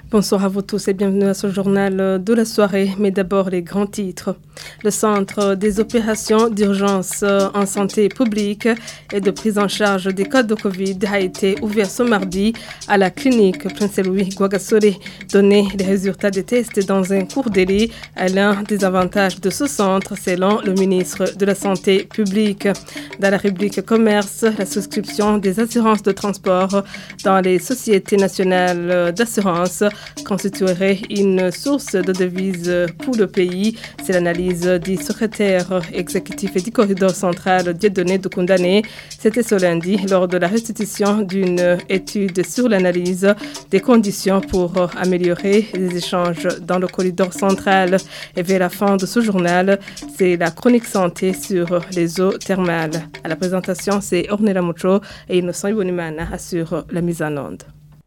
Bonsoir à vous tous et bienvenue à ce journal de la soirée, mais d'abord les grands titres. Le centre des opérations d'urgence en santé publique et de prise en charge des cas de Covid a été ouvert ce mardi à la clinique Prince Louis Rwagasore. Donner les résultats des tests dans un court délai est l'un des avantages de ce centre, selon le ministre de la Santé publique. Dans la rubrique commerce, la souscription des assurances de transport dans les sociétés nationales d'assurance constituerait une source de devises pour le pays. C'est l'analyse du secrétaire exécutif et du corridor central Dieudonné Doukoundane. C'était ce lundi lors de la restitution d'une étude sur l'analyse des conditions pour améliorer les échanges dans le corridor central. Et vers la fin de ce journal, c'est la chronique santé sur les eaux thermales. À la présentation, c'est Ornella Mucho et Innocent Ibonimana assure la mise en onde.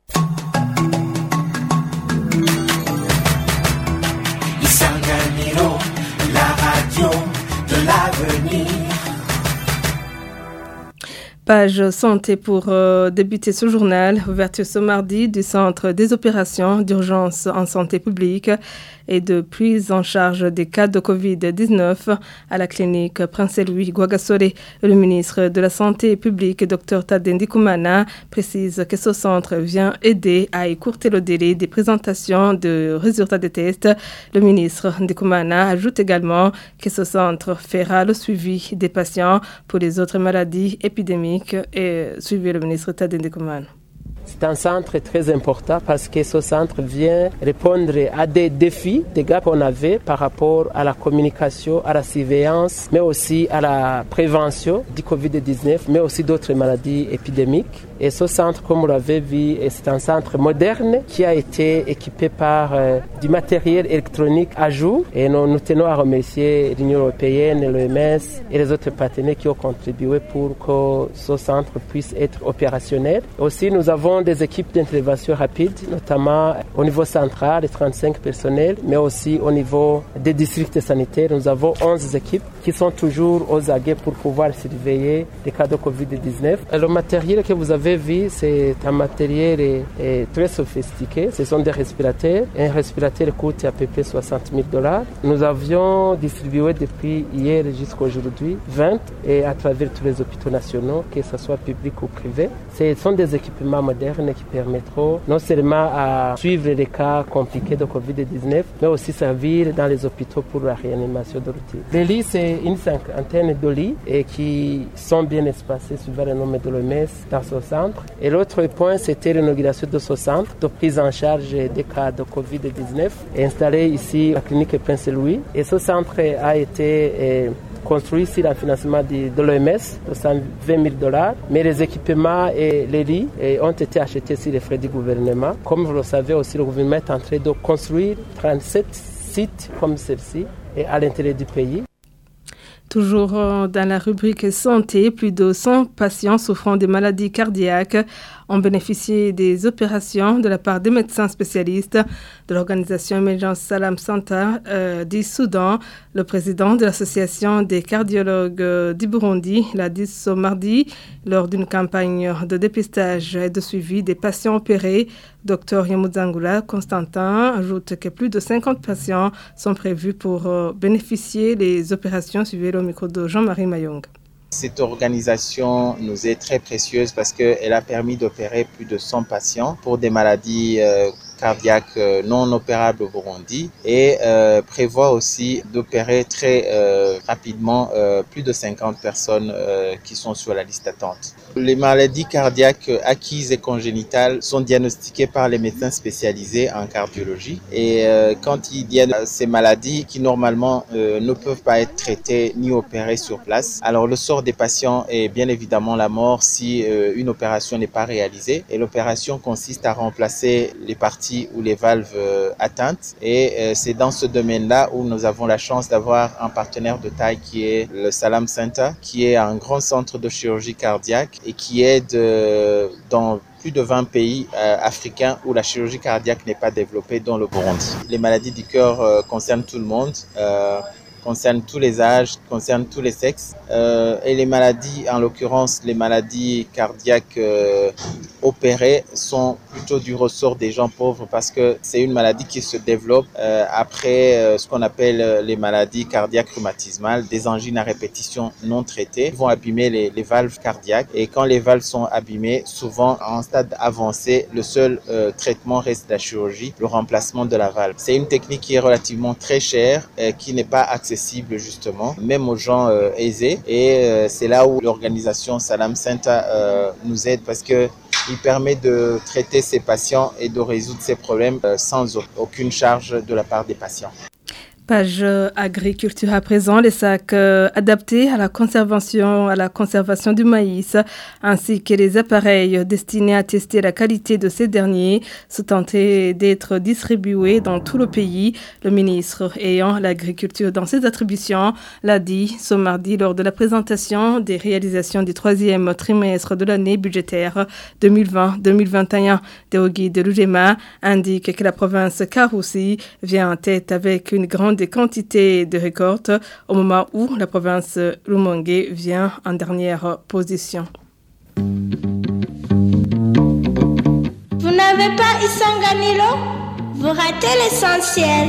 Page santé pour débuter ce journal. Ouverture ce mardi du centre des opérations d'urgence en santé publique et de prise en charge des cas de Covid-19 à la clinique Prince Louis Rwagasore. Le ministre de la Santé publique, Dr Tadei Ndikumana, précise que ce centre vient aider à écourter le délai des présentations de résultats des tests. Le ministre Ndikumana ajoute également que ce centre fera le suivi des patients pour les autres maladies épidémiques et suivez le ministre Tadei Ndikumana. C'est un centre très important parce que ce centre vient répondre à des défis, des gaps qu'on avait par rapport à la communication, à la surveillance, mais aussi à la prévention du Covid-19, mais aussi d'autres maladies épidémiques. Et ce centre, comme vous l'avez vu, c'est un centre moderne qui a été équipé par du matériel électronique à jour. Et nous tenons à remercier l'Union européenne, l'OMS et les autres partenaires qui ont contribué pour que ce centre puisse être opérationnel. Aussi, nous avons des équipes d'intervention rapide, notamment au niveau central, 35 personnels, mais aussi au niveau des districts sanitaires. Nous avons 11 équipes qui sont toujours aux aguets pour pouvoir surveiller les cas de Covid-19. Le matériel que vous avez vu, c'est un matériel très sophistiqué. Ce sont des respirateurs. Un respirateur coûte à peu près $60,000. Nous avions distribué depuis hier jusqu'à aujourd'hui 20 et à travers tous les hôpitaux nationaux, que ce soit public ou privé. Ce sont des équipements modernes qui permettront non seulement à suivre les cas compliqués de Covid-19, mais aussi servir dans les hôpitaux pour la réanimation de routine. Les lits, c'est une cinquantaine de lits et qui sont bien espacés suivant le nom de l'OMS dans ce centre. Et l'autre point, c'était l'inauguration de ce centre de prise en charge des cas de Covid-19 installé ici à la clinique Prince Louis. Et ce centre a été construit sur le financement de l'OMS de $120,000, mais les équipements et les lits ont été achetés sur les frais du gouvernement. Comme vous le savez aussi, le gouvernement est en train de construire 37 sites comme celle-ci à l'intérieur du pays. Toujours dans la rubrique santé, plus de 100 patients souffrant de maladies cardiaques ont bénéficié des opérations de la part des médecins spécialistes de l'organisation Emergence Salam Center du Soudan. Le président de l'association des cardiologues du Burundi l'a dit ce mardi lors d'une campagne de dépistage et de suivi des patients opérés. Dr Yamuzangula Constantin ajoute que plus de 50 patients sont prévus pour bénéficier des opérations. Suivez le micro de Jean-Marie Mayong. Cette organisation nous est très précieuse parce qu'elle a permis d'opérer plus de 100 patients pour des maladies cardiaques non opérables au Burundi et prévoit aussi d'opérer très rapidement plus de 50 personnes qui sont sur la liste d'attente. Les maladies cardiaques acquises et congénitales sont diagnostiquées par les médecins spécialisés en cardiologie et quand il y a ces maladies qui normalement ne peuvent pas être traitées ni opérées sur place, alors le sort des patients est bien évidemment la mort si une opération n'est pas réalisée et l'opération consiste à remplacer les parties ou les valves atteintes et c'est dans ce domaine-là où nous avons la chance d'avoir un partenaire de taille qui est le Salam Center, qui est un grand centre de chirurgie cardiaque et qui aide dans plus de 20 pays africains où la chirurgie cardiaque n'est pas développée, dont le Burundi. Les maladies du cœur concernent tout le monde. Concerne tous les âges, concerne tous les sexes. Et les maladies, en l'occurrence les maladies cardiaques opérés sont plutôt du ressort des gens pauvres parce que c'est une maladie qui se développe après ce qu'on appelle les maladies cardiaques rhumatismales, des angines à répétition non traitées vont abîmer les valves cardiaques et quand les valves sont abîmées, souvent en stade avancé, le seul traitement reste la chirurgie, le remplacement de la valve. C'est une technique qui est relativement très chère, qui n'est pas accessible justement, même aux gens aisés et c'est là où l'organisation Salam Center nous aide parce que il permet de traiter ces patients et de résoudre ces problèmes sans aucune charge de la part des patients. Page agriculture à présent, les sacs adaptés à la conservation du maïs ainsi que les appareils destinés à tester la qualité de ces derniers sont tentés d'être distribués dans tout le pays. Le ministre ayant l'agriculture dans ses attributions l'a dit ce mardi lors de la présentation des réalisations du 3e trimestre de l'année budgétaire 2020-2021. Deogui de l'UGEMA indique que la province Karoussi vient en tête avec une grande quantités de récoltes au moment où la province Rumongue vient en dernière position. Vous n'avez pas Isanganilo? Vous ratez l'essentiel.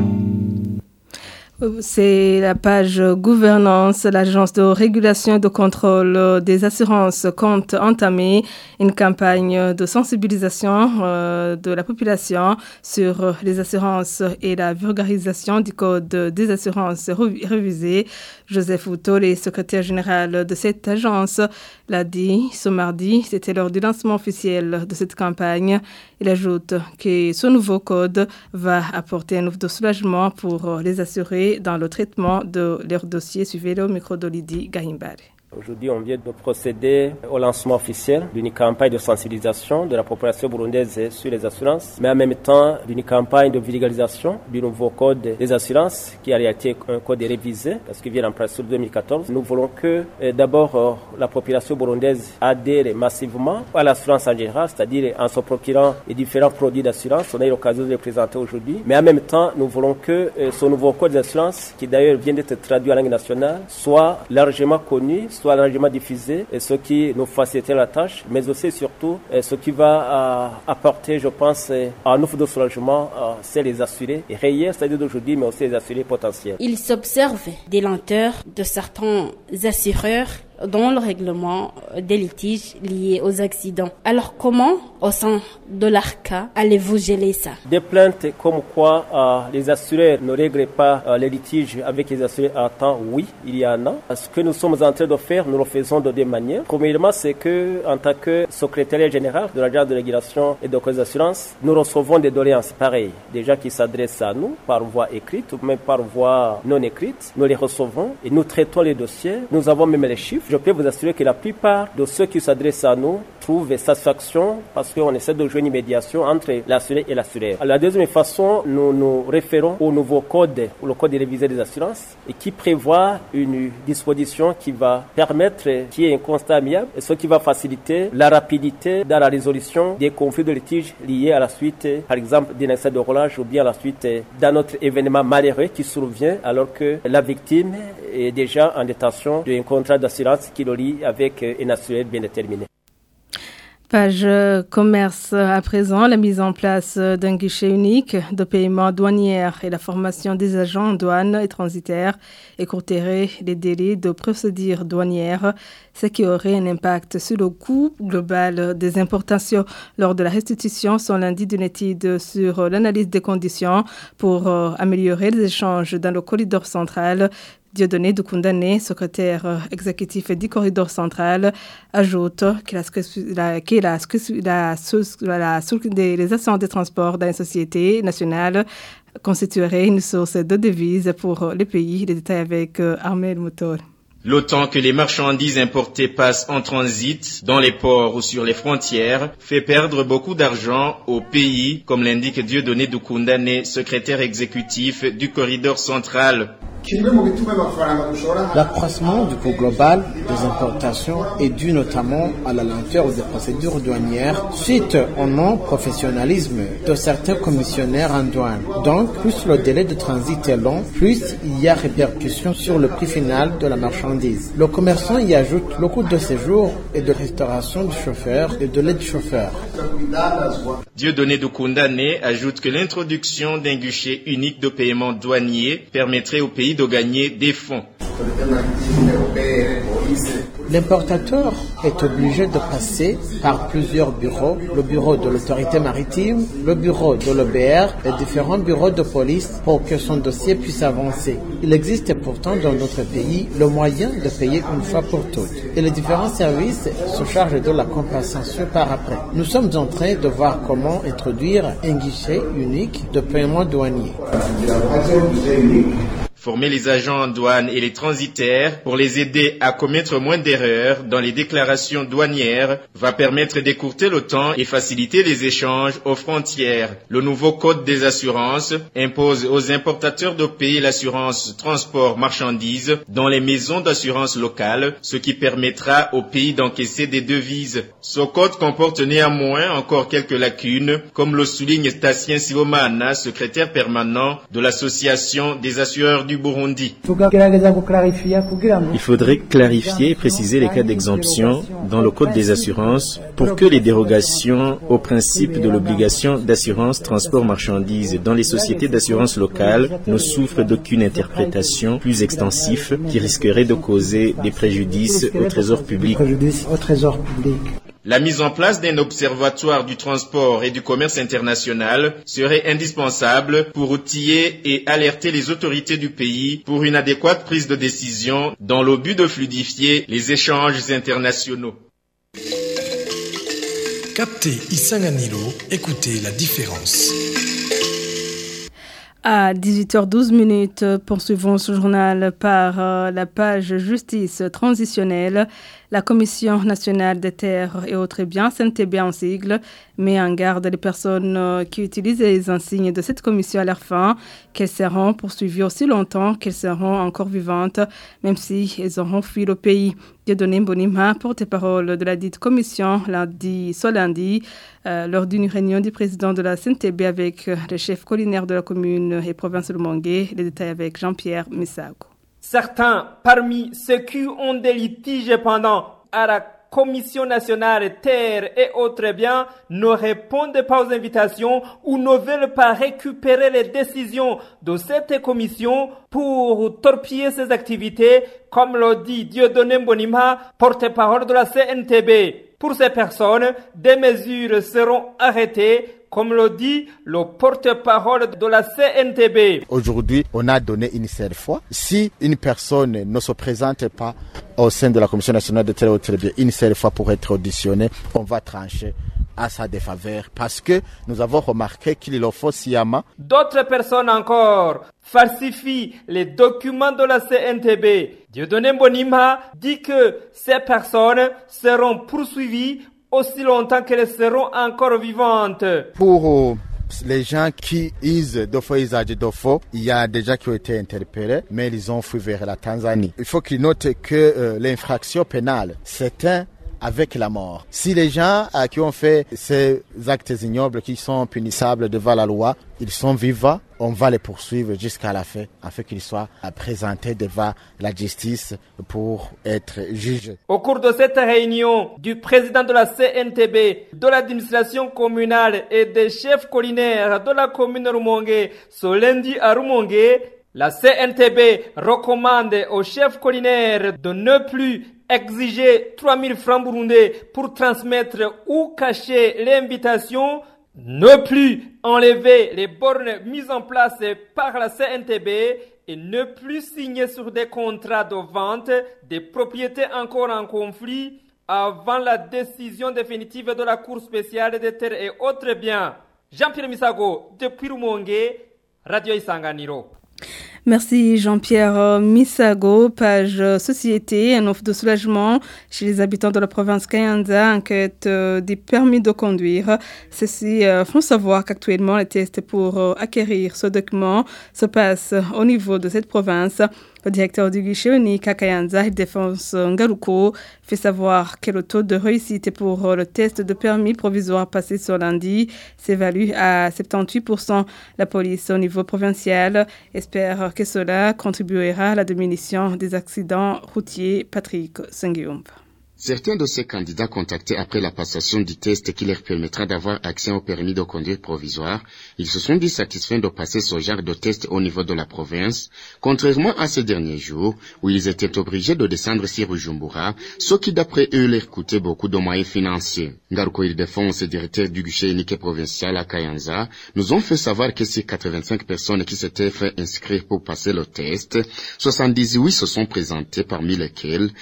C'est la page gouvernance. L'agence de régulation et de contrôle des assurances compte entamer une campagne de sensibilisation de la population sur les assurances et la vulgarisation du code des assurances révisé. Joseph Outole, secrétaire général de cette agence, l'a dit ce mardi. C'était lors du lancement officiel de cette campagne. Il ajoute que ce nouveau code va apporter un nouveau soulagement pour les assurés dans le traitement de leurs dossiers. Suivez-le au micro d'Olidi Gahimbare. Aujourd'hui, on vient de procéder au lancement officiel d'une campagne de sensibilisation de la population burundaise sur les assurances, mais en même temps d'une campagne de vulgarisation du nouveau code des assurances qui a été un code révisé parce qu'il vient en place en 2014. Nous voulons que d'abord la population burundaise adhère massivement à l'assurance en général, c'est-à-dire en se procurant les différents produits d'assurance. On a eu l'occasion de les présenter aujourd'hui, mais en même temps, nous voulons que ce nouveau code des assurances, qui d'ailleurs vient d'être traduit en langue nationale, soit largement connu, soit largement diffusé, et ce qui nous facilite la tâche, mais aussi et surtout ce qui va apporter, je pense, un nouveau de soulagement, c'est les assurés réels, c'est-à-dire d'aujourd'hui, mais aussi les assurés potentiels. Il s'observe des lenteurs de certains assureurs dans le règlement des litiges liés aux accidents. Alors comment, au sein de l'ARCA, allez-vous geler ça? Des plaintes comme quoi les assureurs ne règlent pas les litiges avec les assurés à temps, oui, il y en a. Ce que nous sommes en train de faire, nous le faisons de deux manières. Premièrement, c'est que en tant que secrétaire général de l'agence de régulation et de caisse d'assurance, nous recevons des doléances pareilles, déjà qui s'adressent à nous par voie écrite ou même par voie non écrite. Nous les recevons et nous traitons les dossiers. Nous avons même les chiffres. Je peux vous assurer que la plupart de ceux qui s'adressent à nous trouvent satisfaction parce qu'on essaie de jouer une médiation entre l'assuré et l'assureur. La deuxième façon, nous nous référons au nouveau code, le code révisé des assurances, et qui prévoit une disposition qui va permettre qu'il y ait un constat amiable, et ce qui va faciliter la rapidité dans la résolution des conflits de litige liés à la suite, par exemple, d'un accident de roulage ou bien à la suite d'un autre événement malheureux qui survient alors que la victime est déjà en détention d'un contrat d'assurance qui le lie avec un assuré bien déterminé. Page commerce à présent, la mise en place d'un guichet unique de paiement douanière et la formation des agents douane et transitaires écourterait les délais de procédure douanière, ce qui aurait un impact sur le coût global des importations. Lors de la restitution, son lundi d'une étude sur l'analyse des conditions pour améliorer les échanges dans le corridor central, Dieudonné Dukundane, secrétaire exécutif du corridor central, ajoute que les assurances de transport dans une société nationale constituerait une source de devises pour les pays. Les détails avec Armel Moutor. L'autant que les marchandises importées passent en transit, dans les ports ou sur les frontières, fait perdre beaucoup d'argent au pays, comme l'indique Dieudonné Dukundane, secrétaire exécutif du corridor central. L'accroissement du coût global des importations est dû notamment à la lenteur des procédures douanières suite au non-professionnalisme de certains commissionnaires en douane. Donc, plus le délai de transit est long, plus il y a répercussion sur le prix final de la marchandise. Le commerçant y ajoute le coût de séjour et de restauration du chauffeur et de l'aide-chauffeur. Dieudonné Doukoundane ajoute que l'introduction d'un guichet unique de paiement douanier permettrait au pays de gagner des fonds. L'importateur est obligé de passer par plusieurs bureaux, le bureau de l'autorité maritime, le bureau de l'OBR et différents bureaux de police pour que son dossier puisse avancer. Il existe pourtant dans notre pays le moyen de payer une fois pour toutes. Et les différents services se chargent de la compensation par après. Nous sommes en train de voir comment introduire un guichet unique de paiement douanier. Former les agents en douane et les transitaires pour les aider à commettre moins d'erreurs dans les déclarations douanières va permettre d'écourter le temps et faciliter les échanges aux frontières. Le nouveau code des assurances impose aux importateurs de payer l'assurance transport marchandises dans les maisons d'assurance locales, ce qui permettra au pays d'encaisser des devises. Ce code comporte néanmoins encore quelques lacunes, comme le souligne Tassien Sibomana, secrétaire permanent de l'association des assureurs du Burundi. Il faudrait clarifier et préciser les cas d'exemption dans le code des assurances pour que les dérogations au principe de l'obligation d'assurance transport marchandises dans les sociétés d'assurance locales ne souffrent d'aucune interprétation plus extensive qui risquerait de causer des préjudices au trésor public. La mise en place d'un observatoire du transport et du commerce international serait indispensable pour outiller et alerter les autorités du pays pour une adéquate prise de décision dans le but de fluidifier les échanges internationaux. Captez Isanganilo, écoutez la différence. À 18h12, poursuivons ce journal par la page Justice transitionnelle. La Commission nationale des terres et autres biens, CNTB en sigle, met en garde les personnes qui utilisent les insignes de cette commission à leur fin, qu'elles seront poursuivies aussi longtemps qu'elles seront encore vivantes, même si elles auront fui le pays. Dieudonné Mbonimpa, porte-parole de la dite commission, l'a dit ce lundi, lors d'une réunion du président de la CNTB avec le chef collinaire de la commune et province de Rumongue. Les détails avec Jean-Pierre Missago. Certains parmi ceux qui ont des litiges pendant à la Commission nationale terres et autres biens ne répondent pas aux invitations ou ne veulent pas récupérer les décisions de cette commission pour torpiller ses activités, comme le dit Dieudonné Mbonimpa, porte-parole de la CNTB. Pour ces personnes, des mesures seront arrêtées, comme le dit le porte-parole de la CNTB. Aujourd'hui, on a donné une seule fois. Si une personne ne se présente pas au sein de la Commission nationale de terres et autres biens une seule fois pour être auditionné, on va trancher à sa défaveur parce que nous avons remarqué qu'il le faut sciemment. D'autres personnes encore falsifient les documents de la CNTB. Dieudonné Mbonimpa dit que ces personnes seront poursuivies aussi longtemps qu'elles seront encore vivantes. Pour les gens qui usent de faux usages de faux, il y a des gens qui ont été interpellés, mais ils ont fui vers la Tanzanie. Il faut qu'ils notent que l'infraction pénale s'éteint avec la mort. Si les gens qui ont fait ces actes ignobles qui sont punissables devant la loi, ils sont vivants, on va les poursuivre jusqu'à la fin, afin qu'ils soient présentés devant la justice pour être jugés. Au cours de cette réunion du président de la CNTB, de l'administration communale et des chefs collinaires de la commune Rumongue, ce lundi à Rumongue, la CNTB recommande aux chefs collinaires de ne plus exiger 3000 francs burundais pour transmettre ou cacher l'invitation, ne plus enlever les bornes mises en place par la CNTB et ne plus signer sur des contrats de vente des propriétés encore en conflit avant la décision définitive de la Cour spéciale des terres et autres biens. Jean-Pierre Missago, depuis Rumongue, Radio Isanganiro. Merci Jean-Pierre Misago, page Société, un offre de soulagement chez les habitants de la province Kayanza, enquête des permis de conduire. Ceux-ci font savoir qu'actuellement les tests pour acquérir ce document se passent au niveau de cette province. Le directeur du guichet unique à Kayanza, Ildefonse Ngaruko, fait savoir que le taux de réussite pour le test de permis provisoire passé ce lundi s'évalue à 78%. La police au niveau provincial espère que cela contribuera à la diminution des accidents routiers. Patrick Sengiumb. Certains de ces candidats contactés après la passation du test qui leur permettra d'avoir accès au permis de conduire provisoire, ils se sont dit satisfaits de passer ce genre de test au niveau de la province, contrairement à ces derniers jours où ils étaient obligés de descendre sur Bujumbura, ce qui d'après eux leur coûtait beaucoup de moyens financiers. Ngaruko Ildefonse, directeur du guichet unique provincial à Kayanza, nous ont fait savoir que ces 85 personnes qui s'étaient fait inscrire pour passer le test, 78 se sont présentées parmi lesquelles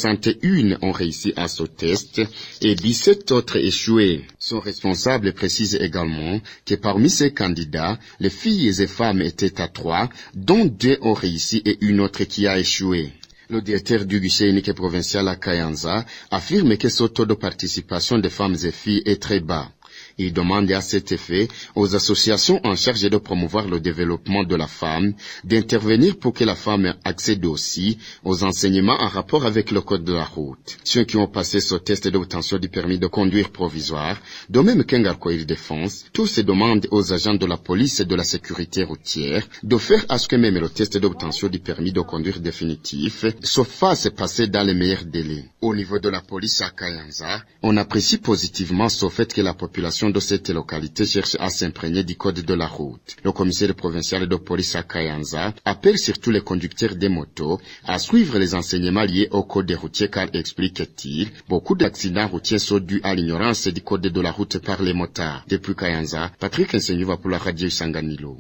61 ont réussi à ce test et 17 autres échoués. Son responsable précise également que parmi ces candidats, les filles et femmes étaient à 3, dont 2 ont réussi et une autre qui a échoué. Le directeur du guichet unique provincial à Kayanza affirme que ce taux de participation des femmes et filles est très bas. Il demande à cet effet aux associations en charge de promouvoir le développement de la femme d'intervenir pour que la femme accède aussi aux enseignements en rapport avec le code de la route. Ceux qui ont passé ce test d'obtention du permis de conduire provisoire, de même qu'Ngaruko Ildefonse, tous demandent aux agents de la police et de la sécurité routière de faire à ce que même le test d'obtention du permis de conduire définitif se fasse passer dans les meilleurs délais. Au niveau de la police à Kayanza, on apprécie positivement ce fait que la population de cette localité cherche à s'imprégner du code de la route. Le commissaire provincial de police à Kayanza appelle surtout les conducteurs des motos à suivre les enseignements liés au code des routiers car, explique-t-il, beaucoup d'accidents routiers sont dus à l'ignorance du code de la route par les motards. Depuis Kayanza, Patrick Nsenyuva pour la radio Isanganiro.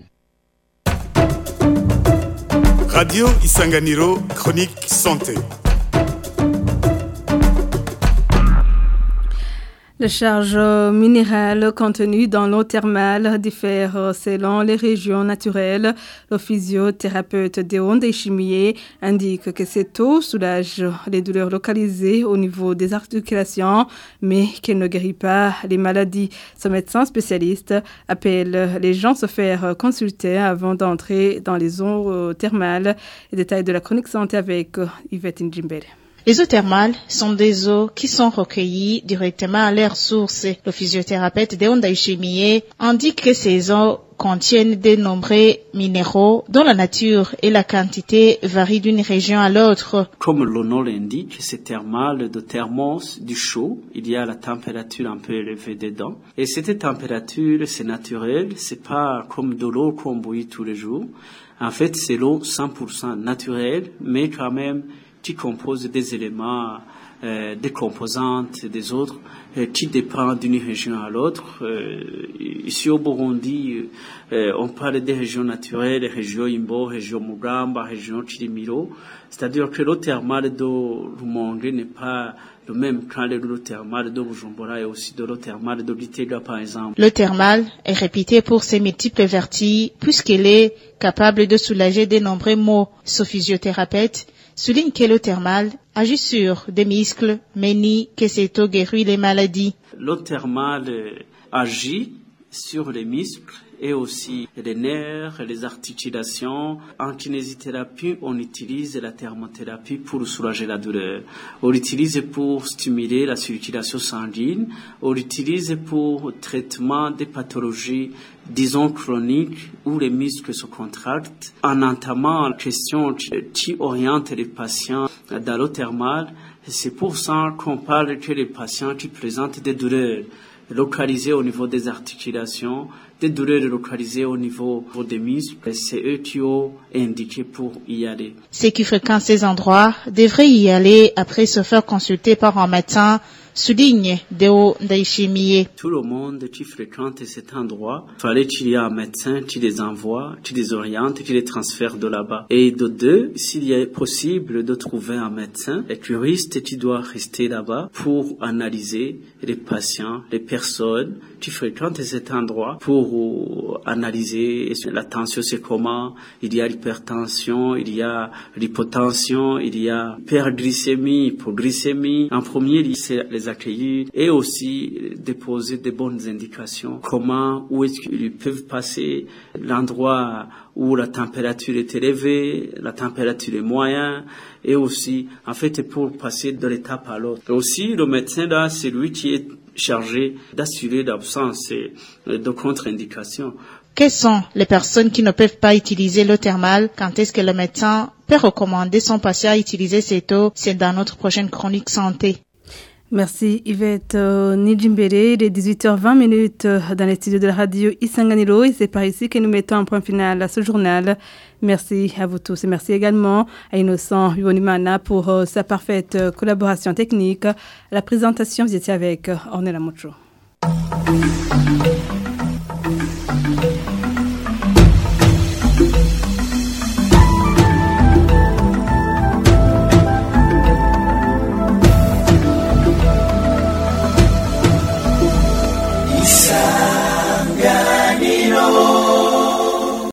Radio Isanganiro, chronique santé. Les charges minérales contenues dans l'eau thermale diffèrent selon les régions naturelles. Le physiothérapeute Deonde Ishimiye indique que cette eau soulage les douleurs localisées au niveau des articulations, mais qu'elle ne guérit pas les maladies. Ce médecin spécialiste appelle les gens à se faire consulter avant d'entrer dans les eaux thermales. Les détails de la chronique santé avec Yvette Njimbele. Les eaux thermales sont des eaux qui sont recueillies directement à leur source. Le physiothérapeute Deonde Ishimiye indique que ces eaux contiennent de nombreux minéraux dont la nature et la quantité varient d'une région à l'autre. Comme le nom l'indique, c'est thermal de thermos, du chaud. Il y a la température un peu élevée dedans. Et cette température, c'est naturel. C'est pas comme de l'eau qu'on bouillit tous les jours. En fait, c'est l'eau 100% naturelle, mais quand même qui compose des éléments, des composantes, des autres, qui dépendent d'une région à l'autre. Ici au Burundi, on parle des régions naturelles, région Imbo, région Mugamba, région Chirimiro. C'est-à-dire que l'eau thermale de Rumonge n'est pas le même que l'eau thermale de Bujumbura et aussi de l'eau thermale de Gitega, par exemple. L'eau thermale est réputée pour ses multiples vertus, puisqu'elle est capable de soulager de nombreux maux. Ce physiothérapeute souligne que l'eau thermale agit sur des muscles, mais nie que cette eau guérit les maladies. L'eau thermale agit sur les muscles et aussi les nerfs, les articulations. En kinésithérapie, on utilise la thermothérapie pour soulager la douleur. On l'utilise pour stimuler la circulation sanguine. On l'utilise pour traitement des pathologies, disons chroniques, où les muscles se contractent. En entamant la question qui oriente les patients dans l'eau thermale, c'est pour ça qu'on parle que les patients qui présentent des douleurs localisées au niveau des articulations, des douleurs localisées au niveau des muscles, c'est eux qui ont indiqué pour y aller. Ceux qui fréquentent ces endroits devraient y aller après se faire consulter par un médecin souligne Deo Ndaishimiye. Tout le monde qui fréquente cet endroit, fallait qu'il y ait un médecin qui les envoie, qui les oriente, qui les transfère de là-bas. Et de deux, s'il est possible de trouver un médecin, un juriste qui doit rester là-bas pour analyser les patients, les personnes qui fréquentent cet endroit, pour analyser la tension c'est comment, il y a l'hypertension, il y a l'hypotension, il y a hyperglycémie, hypoglycémie. En premier, c'est les accueillir et aussi déposer des bonnes indications. Comment, où est-ce qu'ils peuvent passer, l'endroit où la température est élevée, la température est moyenne, et aussi, en fait, pour passer de l'étape à l'autre. Et aussi, le médecin, là, c'est lui qui est chargé d'assurer l'absence de contre-indications. Quelles sont les personnes qui ne peuvent pas utiliser l'eau thermale? Quand est-ce que le médecin peut recommander son patient à utiliser cette eau? C'est dans notre prochaine chronique santé. Merci Yvette Nijimbere. Il est 18h20 dans les studios de la radio Isanganiro et c'est par ici que nous mettons un point final à ce journal. Merci à vous tous et merci également à Innocent Yonimana pour sa parfaite collaboration technique. La présentation, vous étiez avec Ornella Mocho.